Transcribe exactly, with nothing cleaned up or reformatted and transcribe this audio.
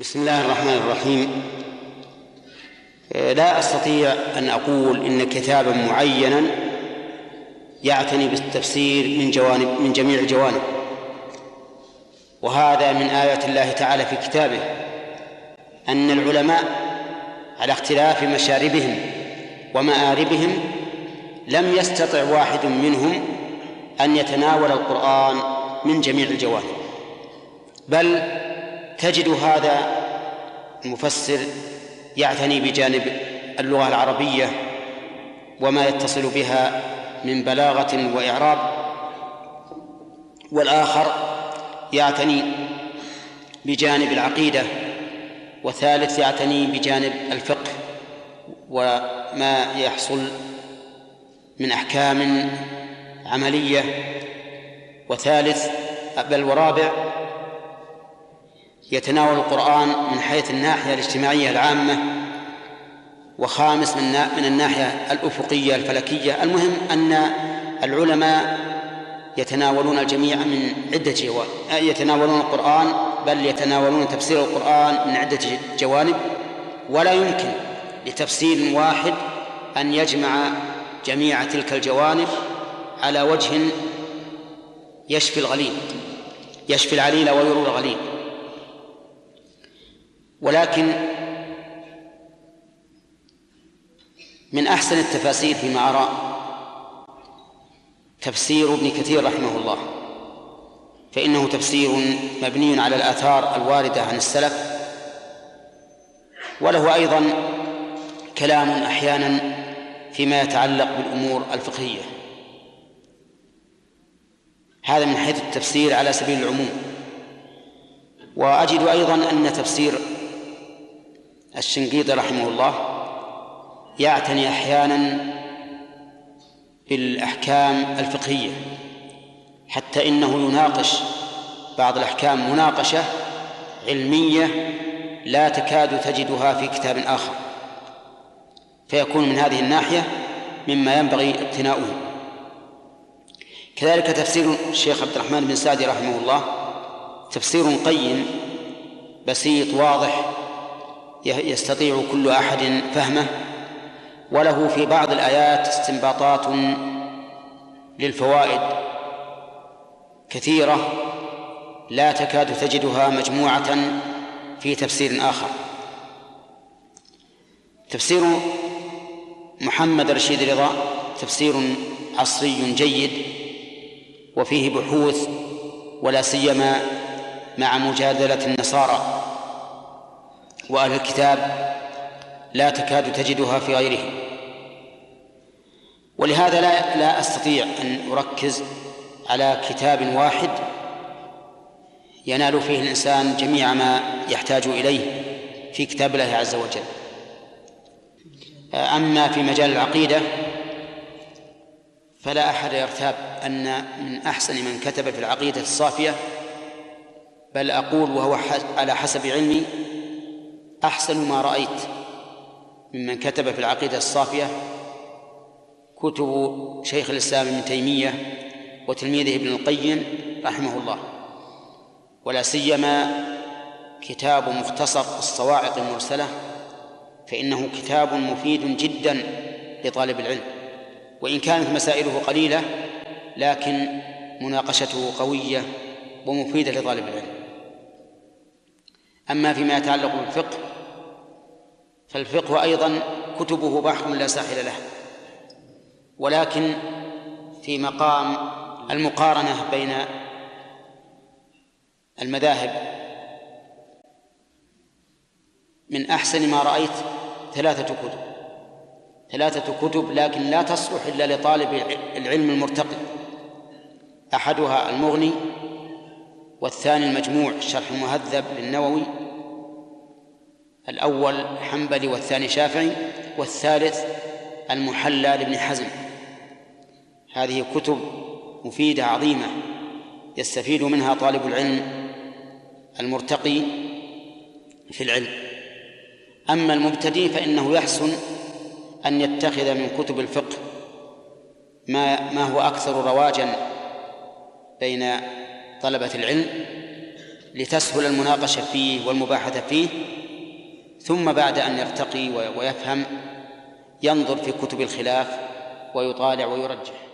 بسم الله الرحمن الرحيم. لا أستطيع أن أقول إن كتابا معينا يعتني بالتفسير من جوانب من جميع الجوانب، وهذا من آيات الله تعالى في كتابه أن العلماء على اختلاف مشاربهم ومآربهم لم يستطع واحد منهم أن يتناول القرآن من جميع الجوانب، بل تجد هذا المفسر يعتني بجانب اللغة العربية وما يتصل بها من بلاغة وإعراب، والآخر يعتني بجانب العقيدة، وثالث يعتني بجانب الفقه وما يحصل من أحكام عملية، وثالث بل ورابع يتناول القرآن من حيث الناحية الاجتماعية العامة، وخامس من الناحية الأفقية الفلكية. المهم أن العلماء يتناولون الجميع من عدة جوانب، يتناولون القرآن بل يتناولون تفسير القرآن من عدة جوانب، ولا يمكن لتفسير واحد أن يجمع جميع تلك الجوانب على وجه يشفي الغليل يشفي العليل ويروي الغليل. ولكن من أحسن التفاسير فيما أرى تفسير ابن كثير رحمه الله، فإنه تفسير مبني على الآثار الواردة عن السلف، وله أيضا كلام أحيانا فيما يتعلق بالأمور الفقهية. هذا من حيث التفسير على سبيل العموم. وأجد أيضا أن تفسير الشنقيطي رحمه الله يعتني أحيانا بالأحكام الفقهية، حتى إنه يناقش بعض الأحكام مناقشة علمية لا تكاد تجدها في كتاب آخر، فيكون من هذه الناحية مما ينبغي اقتناؤه. كذلك تفسير الشيخ عبد الرحمن بن سعدي رحمه الله تفسير قيم بسيط واضح يستطيع كل أحد فهمه، وله في بعض الآيات استنباطات للفوائد كثيرة لا تكاد تجدها مجموعة في تفسير آخر. تفسير محمد رشيد رضا تفسير عصري جيد، وفيه بحوث ولا سيما مع مجادلة النصارى وأهل الكتاب لا تكاد تجدها في غيره. ولهذا لا, لا أستطيع أن أركز على كتاب واحد ينال فيه الإنسان جميع ما يحتاج إليه في كتاب الله عز وجل. أما في مجال العقيدة فلا أحد يرتاب أن من أحسن من كتب في العقيدة الصافية، بل أقول وهو على حسب علمي أحسن ما رأيت ممن كتب في العقيدة الصافية كتب شيخ الإسلام ابن تيمية وتلميذه ابن القيم رحمه الله، ولا سيما كتاب مختصر الصواعق المرسلة، فإنه كتاب مفيد جدا لطالب العلم، وإن كانت مسائله قليلة لكن مناقشته قوية ومفيدة لطالب العلم. أما فيما يتعلق بالفقه فالفقه أيضا كتبه بحر لا ساحل له، ولكن في مقام المقارنة بين المذاهب من أحسن ما رأيت ثلاثة كتب ثلاثة كتب لكن لا تصلح إلا لطالب العلم المرتقي. أحدها المغني، والثاني المجموع الشرح المهذب للنووي، الأول حنبلي والثاني شافعي، والثالث المحلى لابن حزم. هذه كتب مفيدة عظيمة يستفيد منها طالب العلم المرتقي في العلم. أما المبتدئ فإنه يحسن أن يتخذ من كتب الفقه ما, ما هو أكثر رواجا بين طلبة العلم لتسهل المناقشة فيه والمباحثة فيه، ثم بعد أن يرتقي ويفهم ينظر في كتب الخلاف ويطالع ويرجح.